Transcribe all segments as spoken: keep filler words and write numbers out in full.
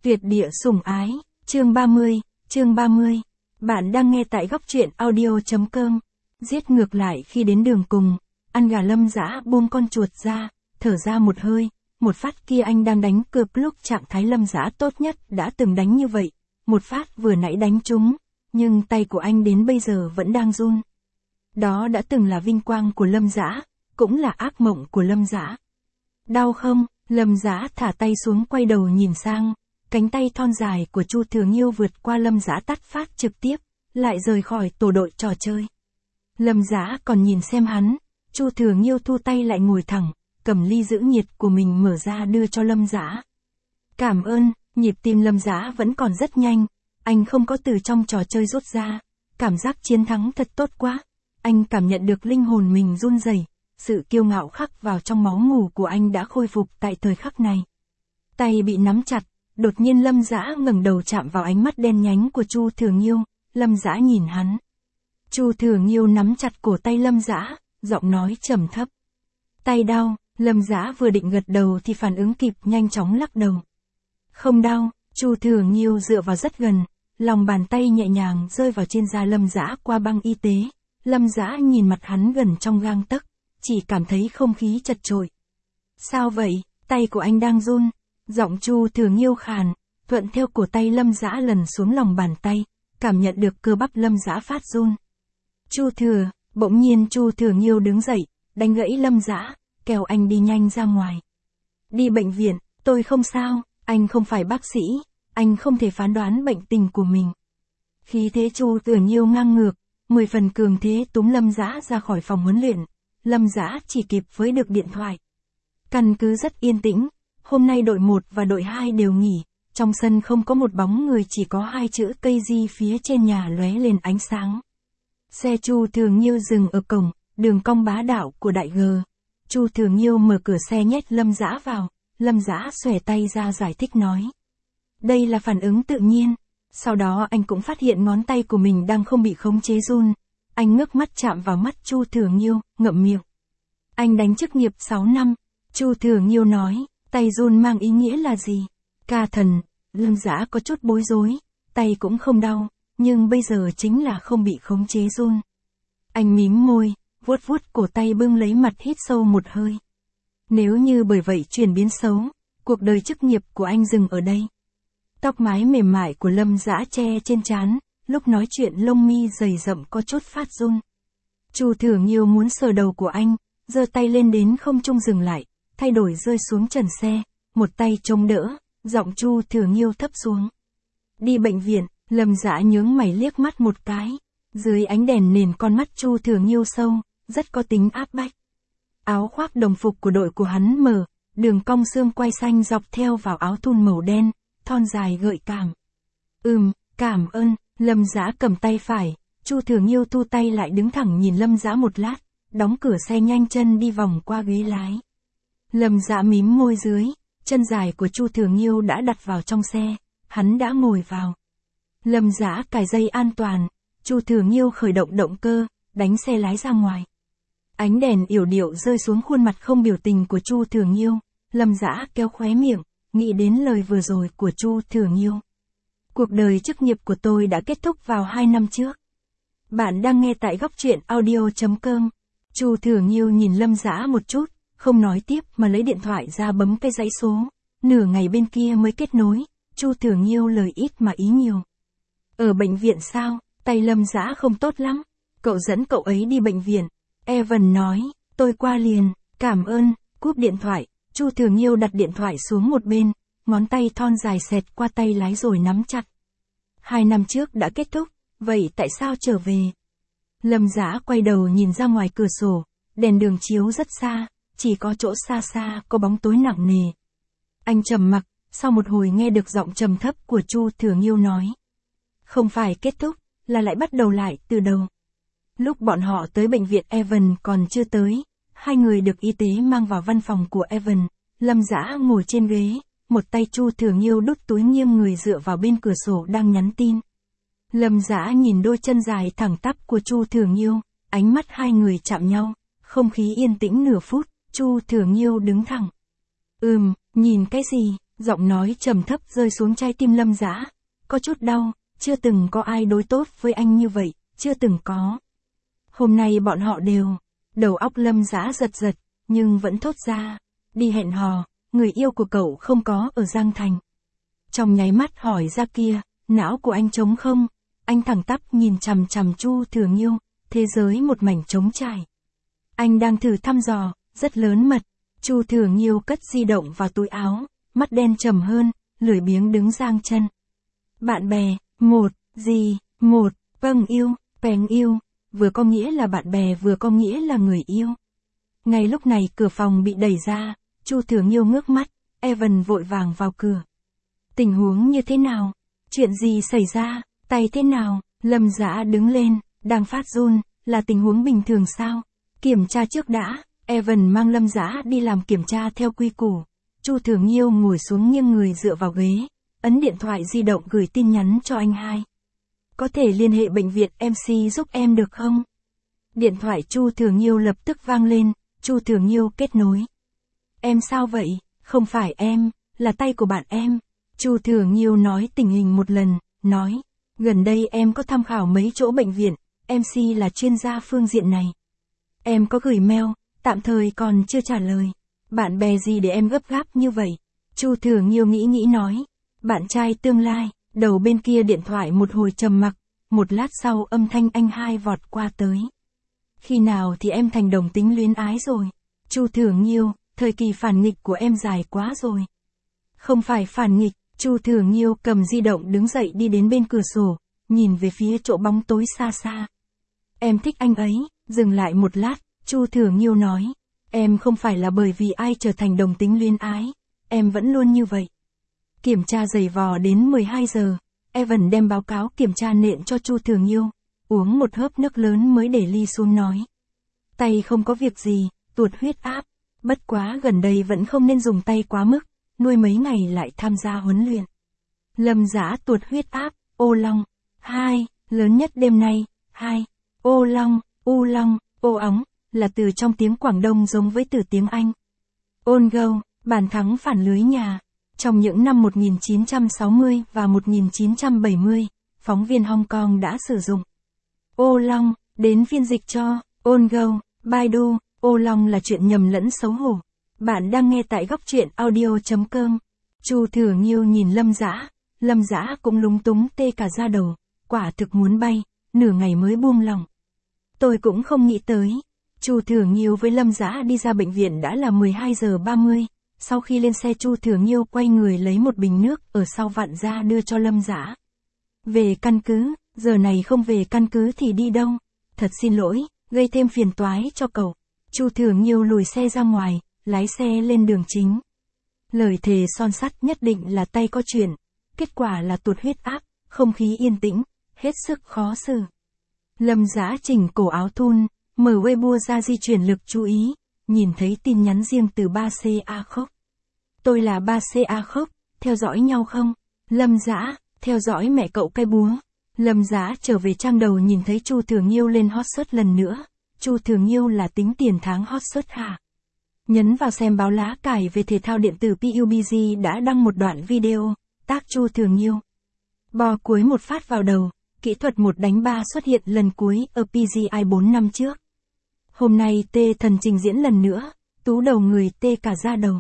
Tuyệt địa sủng ái, chương ba mươi, chương ba mươi. Bạn đang nghe tại góc truyện audio.com. Giết ngược lại khi đến đường cùng, ăn gà Lâm Dã buông con chuột ra, thở ra một hơi, một phát kia anh đang đánh cược lúc trạng thái Lâm Dã tốt nhất đã từng đánh như vậy, một phát vừa nãy đánh trúng, nhưng tay của anh đến bây giờ vẫn đang run. Đó đã từng là vinh quang của Lâm Dã, cũng là ác mộng của Lâm Dã. Đau không? Lâm Dã thả tay xuống quay đầu nhìn sang, cánh tay thon dài của Chu Thừa Nghiêu vượt qua Lâm Dã tát phát trực tiếp, lại rời khỏi tổ đội trò chơi. Lâm Dã còn nhìn xem hắn, Chu Thừa Nghiêu thu tay lại ngồi thẳng, cầm ly giữ nhiệt của mình mở ra đưa cho Lâm Dã. Cảm ơn, nhịp tim Lâm Dã vẫn còn rất nhanh, anh không có từ trong trò chơi rút ra, cảm giác chiến thắng thật tốt quá, anh cảm nhận được linh hồn mình run rẩy, sự kiêu ngạo khắc vào trong máu mủ của anh đã khôi phục tại thời khắc này. Tay bị nắm chặt, đột nhiên Lâm Dã ngẩng đầu chạm vào ánh mắt đen nhánh của Chu Thừa Nghiêu, Lâm Dã nhìn hắn. Chu Thừa Nghiêu nắm chặt cổ tay Lâm Dã, giọng nói trầm thấp. Tay đau, Lâm Dã vừa định gật đầu thì phản ứng kịp nhanh chóng lắc đầu. Không đau, Chu Thừa Nghiêu dựa vào rất gần, lòng bàn tay nhẹ nhàng rơi vào trên da Lâm Dã qua băng y tế. Lâm Dã nhìn mặt hắn gần trong gang tấc, chỉ cảm thấy không khí chật chội. Sao vậy, tay của anh đang run, giọng Chu Thừa Nghiêu khàn, thuận theo cổ tay Lâm Dã lần xuống lòng bàn tay, cảm nhận được cơ bắp Lâm Dã phát run. Chu Thừa, bỗng nhiên Chu Thừa Nghiêu đứng dậy, đánh gãy Lâm Dã, kéo anh đi nhanh ra ngoài. Đi bệnh viện, tôi không sao, anh không phải bác sĩ, anh không thể phán đoán bệnh tình của mình. Khí thế Chu Thừa Nghiêu ngang ngược, mười phần cường thế túm Lâm Dã ra khỏi phòng huấn luyện. Lâm Dã chỉ kịp với được điện thoại. Căn cứ rất yên tĩnh, hôm nay đội một và đội hai đều nghỉ, trong sân không có một bóng người, chỉ có hai chữ cây di phía trên nhà lóe lên ánh sáng. Xe Chu Thừa Nghiêu dừng ở cổng, đường cong bá đạo của đại G. Chu Thừa Nghiêu mở cửa xe nhét Lâm Dã vào, Lâm Dã xòe tay ra giải thích nói. Đây là phản ứng tự nhiên, sau đó anh cũng phát hiện ngón tay của mình đang không bị khống chế run. Anh ngước mắt chạm vào mắt Chu Thừa Nghiêu, ngậm miệng. Anh đánh chức nghiệp sáu năm, Chu Thừa Nghiêu nói, tay run mang ý nghĩa là gì? Ca thần, Lâm Dã có chút bối rối, tay cũng không đau, nhưng bây giờ chính là không bị khống chế run. Anh mím môi, vuốt vuốt cổ tay bưng lấy mặt hít sâu một hơi. Nếu như bởi vậy chuyển biến xấu, cuộc đời chức nghiệp của anh dừng ở đây. Tóc mái mềm mại của Lâm Dã che trên trán. Lúc nói chuyện lông mi dày rậm có chút phát run. Chu Thừa Nghiêu muốn sờ đầu của anh, giơ tay lên đến không trung dừng lại, thay đổi rơi xuống trần xe, một tay chống đỡ, giọng Chu Thừa Nghiêu thấp xuống. Đi bệnh viện, Lâm Dã nhướng mày liếc mắt một cái, dưới ánh đèn nền con mắt Chu Thừa Nghiêu sâu, rất có tính áp bách. Áo khoác đồng phục của đội của hắn mở, đường cong xương quai xanh dọc theo vào áo thun màu đen, thon dài gợi cảm. Ừm, cảm ơn. Lâm Dã cầm tay phải, Chu Thừa Nghiêu thu tay lại đứng thẳng nhìn Lâm Dã một lát, đóng cửa xe nhanh chân đi vòng qua ghế lái. Lâm Dã mím môi dưới, chân dài của Chu Thừa Nghiêu đã đặt vào trong xe, hắn đã ngồi vào. Lâm Dã cài dây an toàn, Chu Thừa Nghiêu khởi động động cơ, đánh xe lái ra ngoài. Ánh đèn yểu điệu rơi xuống khuôn mặt không biểu tình của Chu Thừa Nghiêu, Lâm Dã kéo khóe miệng, nghĩ đến lời vừa rồi của Chu Thừa Nghiêu. Cuộc đời chức nghiệp của tôi đã kết thúc vào hai năm trước. Bạn đang nghe tại góc truyện audio.com. Chu Thừa Nghiêu nhìn Lâm Dã một chút, không nói tiếp mà lấy điện thoại ra bấm cái dãy số. Nửa ngày bên kia mới kết nối, Chu Thừa Nghiêu lời ít mà ý nhiều. Ở bệnh viện sao, tay Lâm Dã không tốt lắm. Cậu dẫn cậu ấy đi bệnh viện. Evan nói, tôi qua liền, cảm ơn, cúp điện thoại. Chu Thừa Nghiêu đặt điện thoại xuống một bên, ngón tay thon dài xẹt qua tay lái rồi nắm chặt. Hai năm trước đã kết thúc, vậy tại sao trở về? Lâm Dã quay đầu nhìn ra ngoài cửa sổ, đèn đường chiếu rất xa, chỉ có chỗ xa xa có bóng tối nặng nề. Anh trầm mặc, sau một hồi nghe được giọng trầm thấp của Chu Thừa Nghiêu nói. Không phải kết thúc, là lại bắt đầu lại từ đầu. Lúc bọn họ tới bệnh viện Evan còn chưa tới, hai người được y tế mang vào văn phòng của Evan, Lâm Dã ngồi trên ghế. Một tay Chu Thừa Nghiêu đút túi nghiêng người dựa vào bên cửa sổ đang nhắn tin. Lâm Dã nhìn đôi chân dài thẳng tắp của Chu Thừa Nghiêu, ánh mắt hai người chạm nhau, không khí yên tĩnh nửa phút, Chu Thừa Nghiêu đứng thẳng. Ừm, nhìn cái gì? Giọng nói trầm thấp rơi xuống trái tim Lâm Dã. Có chút đau, chưa từng có ai đối tốt với anh như vậy, chưa từng có. Hôm nay bọn họ đều, đầu óc Lâm Dã giật giật, nhưng vẫn thốt ra. Đi hẹn hò, người yêu của cậu không có ở Giang Thành. Trong nháy mắt hỏi ra kia, não của anh trống không, anh thẳng tắp nhìn chằm chằm Chu Thừa Nghiêu, thế giới một mảnh trống trải. Anh đang thử thăm dò, rất lớn mật. Chu Thừa Nghiêu cất di động vào túi áo, mắt đen trầm hơn, lười biếng đứng giang chân. Bạn bè, một, gì, một, vâng yêu, bèn yêu, vừa có nghĩa là bạn bè vừa có nghĩa là người yêu. Ngay lúc này cửa phòng bị đẩy ra, Chu Thừa Nghiêu ngước mắt, Evan vội vàng vào cửa. Tình huống như thế nào? Chuyện gì xảy ra? Tay thế nào? Lâm Dã đứng lên, đang phát run, là tình huống bình thường sao? Kiểm tra trước đã, Evan mang Lâm Dã đi làm kiểm tra theo quy củ. Chu Thừa Nghiêu ngồi xuống nghiêng người dựa vào ghế, ấn điện thoại di động gửi tin nhắn cho anh hai. Có thể liên hệ bệnh viện em xê giúp em được không? Điện thoại Chu Thừa Nghiêu lập tức vang lên, Chu Thừa Nghiêu kết nối. Em sao vậy? Không phải em, là tay của bạn em. Chu Thừa Nghiêu nói tình hình một lần, nói, gần đây em có tham khảo mấy chỗ bệnh viện, em xê là chuyên gia phương diện này. Em có gửi mail, tạm thời còn chưa trả lời. Bạn bè gì để em gấp gáp như vậy? Chu Thừa Nghiêu nghĩ nghĩ nói, bạn trai tương lai. Đầu bên kia điện thoại một hồi trầm mặc, một lát sau âm thanh anh hai vọt qua tới. Khi nào thì em thành đồng tính luyến ái rồi? Chu Thừa Nghiêu, thời kỳ phản nghịch của em dài quá rồi. Không phải phản nghịch. Chu Thừa Nghiêu cầm di động đứng dậy đi đến bên cửa sổ, nhìn về phía chỗ bóng tối xa xa. Em thích anh ấy. Dừng lại một lát, Chu Thừa Nghiêu nói, em không phải là bởi vì ai trở thành đồng tính luyến ái, em vẫn luôn như vậy. Kiểm tra dày vò đến mười hai giờ, Evan đem báo cáo kiểm tra nện cho Chu Thừa Nghiêu, uống một hớp nước lớn mới để ly xuống nói. Tay không có việc gì, tuột huyết áp, bất quá gần đây vẫn không nên dùng tay quá mức, nuôi mấy ngày lại tham gia huấn luyện. Lâm Dã tuột huyết áp, ô long, hai, lớn nhất đêm nay, hai, ô long, u long, ô óng, là từ trong tiếng Quảng Đông giống với từ tiếng Anh. On goal, bàn thắng phản lưới nhà. Trong những năm một nghìn chín trăm sáu mươi và một nghìn chín trăm bảy mươi, phóng viên Hong Kong đã sử dụng ô long, đến phiên dịch cho on goal, Baidu, ô long là chuyện nhầm lẫn xấu hổ. Bạn đang nghe tại góc truyện audio chấm com. Chu Thừa Nghiêu nhìn Lâm Dã, Lâm Dã cũng lúng túng tê cả da đầu, quả thực muốn bay, nửa ngày mới buông lòng. Tôi cũng không nghĩ tới. Chu Thừa Nghiêu với Lâm Dã đi ra bệnh viện đã là mười hai giờ ba mươi. Sau khi lên xe Chu Thừa Nghiêu quay người lấy một bình nước ở sau vặn ra đưa cho Lâm Dã. Về căn cứ, giờ này không về căn cứ thì đi đâu? Thật xin lỗi, gây thêm phiền toái cho cậu. Chu Thừa Nghiêu lùi xe ra ngoài, lái xe lên đường chính. Lời thề son sắt nhất định là tay có chuyện. Kết quả là tuột huyết áp, không khí yên tĩnh, hết sức khó xử. Lâm Dã chỉnh cổ áo thun, mở Weibo ra di chuyển lực chú ý, nhìn thấy tin nhắn riêng từ ba C A Khốc. Tôi là ba C A Khốc, theo dõi nhau không? Lâm Dã, theo dõi mẹ cậu cái búa. Lâm Dã trở về trang đầu nhìn thấy Chu Thừa Nghiêu lên hot search lần nữa. Chu Thừa Nghiêu là tính tiền tháng hot search hả? Nhấn vào xem báo lá cải về thể thao điện tử pê u bê giê đã đăng một đoạn video, tác Chu Thừa Nghiêu. Bò cuối một phát vào đầu, kỹ thuật một đánh ba xuất hiện lần cuối ở pê giê i bốn năm trước. Hôm nay tê thần trình diễn lần nữa, tú đầu người tê cả da đầu.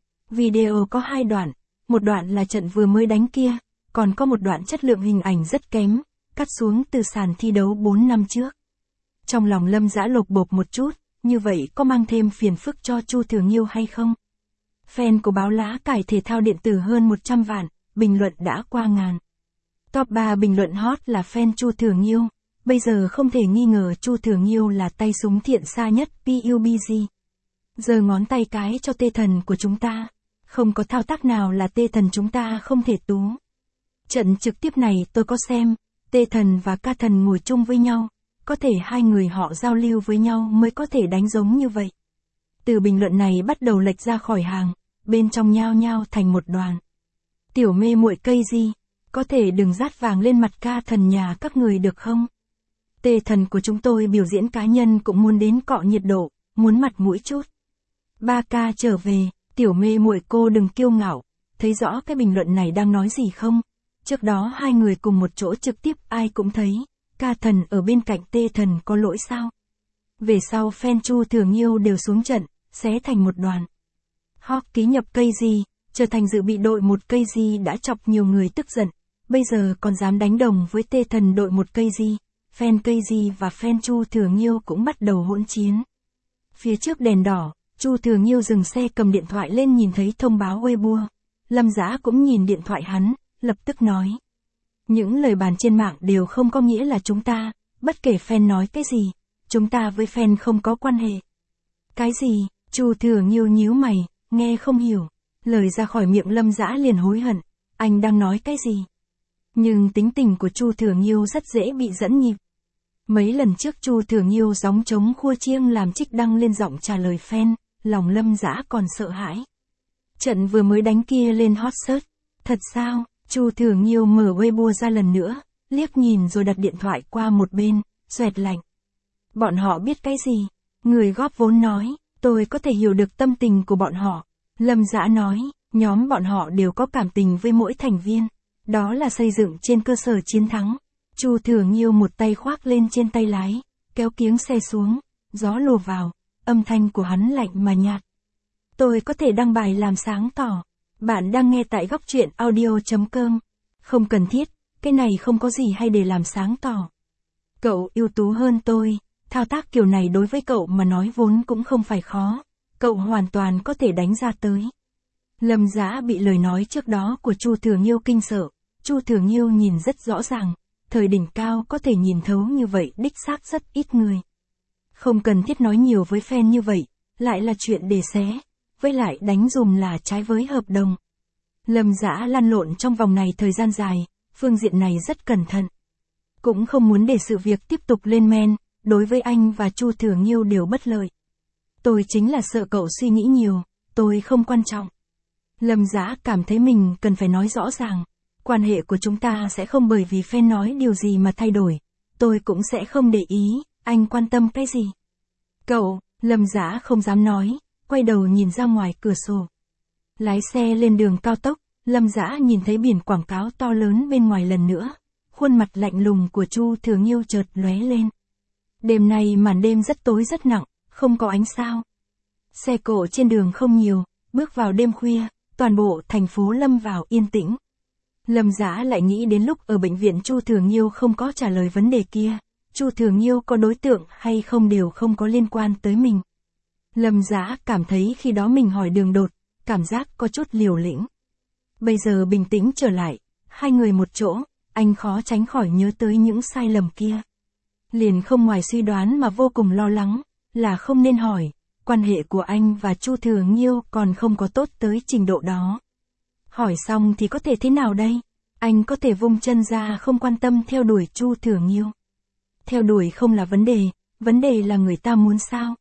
Video có hai đoạn, một đoạn là trận vừa mới đánh kia, còn có một đoạn chất lượng hình ảnh rất kém, cắt xuống từ sàn thi đấu bốn năm trước. Trong lòng Lâm Dã lột bột một chút, như vậy có mang thêm phiền phức cho Chu Thừa Nghiêu hay không? Fan của báo lá cải thể thao điện tử hơn một trăm vạn, bình luận đã qua ngàn. Top ba bình luận hot là fan Chu Thừa Nghiêu, bây giờ không thể nghi ngờ Chu Thừa Nghiêu là tay súng thiện xa nhất pê u bê giê. Giờ ngón tay cái cho tê thần của chúng ta, không có thao tác nào là tê thần chúng ta không thể tú. Trận trực tiếp này tôi có xem, tê thần và ca thần ngồi chung với nhau, có thể hai người họ giao lưu với nhau mới có thể đánh giống như vậy. Từ bình luận này bắt đầu lệch ra khỏi hàng, bên trong nhao nhao thành một đoàn. Tiểu mê muội cây gì, có thể đừng dát vàng lên mặt ca thần nhà các người được không? Tê thần của chúng tôi biểu diễn cá nhân cũng muốn đến cọ nhiệt độ, muốn mặt mũi chút. ba ca trở về, tiểu mê muội cô đừng kiêu ngạo, thấy rõ cái bình luận này đang nói gì không? Trước đó hai người cùng một chỗ trực tiếp ai cũng thấy, ca thần ở bên cạnh tê thần có lỗi sao? Về sau fan Chu Thường Nhiêu đều xuống trận, xé thành một đoàn. Hawk ký nhập cây gì, trở thành dự bị đội một cây gì đã chọc nhiều người tức giận, bây giờ còn dám đánh đồng với tê thần đội một cây gì. Fan cây gì và fan Chu Thường Nhiêu cũng bắt đầu hỗn chiến. Phía trước đèn đỏ, Chu Thường Nhiêu dừng xe cầm điện thoại lên nhìn thấy thông báo Weibo. Lâm Dã cũng nhìn điện thoại hắn, lập tức nói. Những lời bàn trên mạng đều không có nghĩa là chúng ta, bất kể fan nói cái gì, chúng ta với fan không có quan hệ. Cái gì? Chu Thường Nhiêu nhíu mày, nghe không hiểu. Lời ra khỏi miệng Lâm Dã liền hối hận, anh đang nói cái gì? Nhưng tính tình của Chu Thường Nhiêu rất dễ bị dẫn nhịp. Mấy lần trước Chu Thường Nhiêu gióng trống khua chiêng làm trích đăng lên giọng trả lời fan, lòng Lâm Dã còn sợ hãi. Trận vừa mới đánh kia lên hot search, thật sao? Chu Thường Nhiêu mở Weibo ra lần nữa, liếc nhìn rồi đặt điện thoại qua một bên, xoẹt lạnh. Bọn họ biết cái gì? Người góp vốn nói, tôi có thể hiểu được tâm tình của bọn họ. Lâm Dã nói, nhóm bọn họ đều có cảm tình với mỗi thành viên. Đó là xây dựng trên cơ sở chiến thắng. Chu Thường Nhiêu một tay khoác lên trên tay lái, kéo kiếng xe xuống, gió lùa vào, âm thanh của hắn lạnh mà nhạt. Tôi có thể đăng bài làm sáng tỏ. Bạn đang nghe tại góc truyện audio chấm com. Không cần thiết, cái này không có gì hay để làm sáng tỏ. Cậu ưu tú hơn tôi, thao tác kiểu này đối với cậu mà nói vốn cũng không phải khó. Cậu hoàn toàn có thể đánh ra tới. Lâm Dã bị lời nói trước đó của Chu Thường Nhiêu kinh sợ. Chu Thường Nhiêu nhìn rất rõ ràng, thời đỉnh cao có thể nhìn thấu như vậy đích xác rất ít người. Không cần thiết nói nhiều với fan như vậy, lại là chuyện để xé, với lại đánh dùm là trái với hợp đồng. Lâm Dã lăn lộn trong vòng này thời gian dài, phương diện này rất cẩn thận. Cũng không muốn để sự việc tiếp tục lên men, đối với anh và Chu Thường Nhiêu đều bất lợi. Tôi chính là sợ cậu suy nghĩ nhiều, tôi không quan trọng. Lâm Dã cảm thấy mình cần phải nói rõ ràng. Quan hệ của chúng ta sẽ không bởi vì fan nói điều gì mà thay đổi. Tôi cũng sẽ không để ý, anh quan tâm cái gì. Cậu, Lâm Dã không dám nói, quay đầu nhìn ra ngoài cửa sổ. Lái xe lên đường cao tốc, Lâm Dã nhìn thấy biển quảng cáo to lớn bên ngoài lần nữa. Khuôn mặt lạnh lùng của Chu Thường Nhiêu chợt lóe lên. Đêm nay màn đêm rất tối rất nặng, không có ánh sao. Xe cộ trên đường không nhiều, bước vào đêm khuya, toàn bộ thành phố lâm vào yên tĩnh. Lâm Dã lại nghĩ đến lúc ở bệnh viện Chu Thường Nhiêu không có trả lời vấn đề kia, Chu Thường Nhiêu có đối tượng hay không đều không có liên quan tới mình. Lâm Dã cảm thấy khi đó mình hỏi đường đột, cảm giác có chút liều lĩnh. Bây giờ bình tĩnh trở lại, hai người một chỗ, anh khó tránh khỏi nhớ tới những sai lầm kia. Liền không ngoài suy đoán mà vô cùng lo lắng, là không nên hỏi, quan hệ của anh và Chu Thường Nhiêu còn không có tốt tới trình độ đó. Hỏi xong thì có thể thế nào đây? Anh có thể vung chân ra không quan tâm theo đuổi Chu Thường Nhiêu. Theo đuổi không là vấn đề, vấn đề là người ta muốn sao?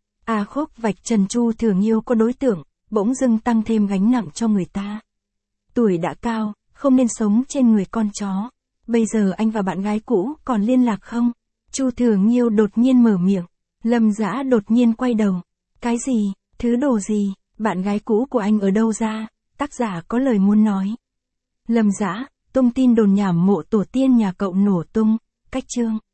À khúc vạch trần Chu Thường Nhiêu có đối tượng, bỗng dưng tăng thêm gánh nặng cho người ta. Tuổi đã cao, không nên sống trên người con chó. Bây giờ anh và bạn gái cũ còn liên lạc không? Chu Thường Nhiêu đột nhiên mở miệng. Lâm Dã đột nhiên quay đầu. Cái gì? Thứ đồ gì? Bạn gái cũ của anh ở đâu ra? Tác giả có lời muốn nói. Lâm Dã, tung tin đồn nhảm mộ tổ tiên nhà cậu nổ tung. Cách chương.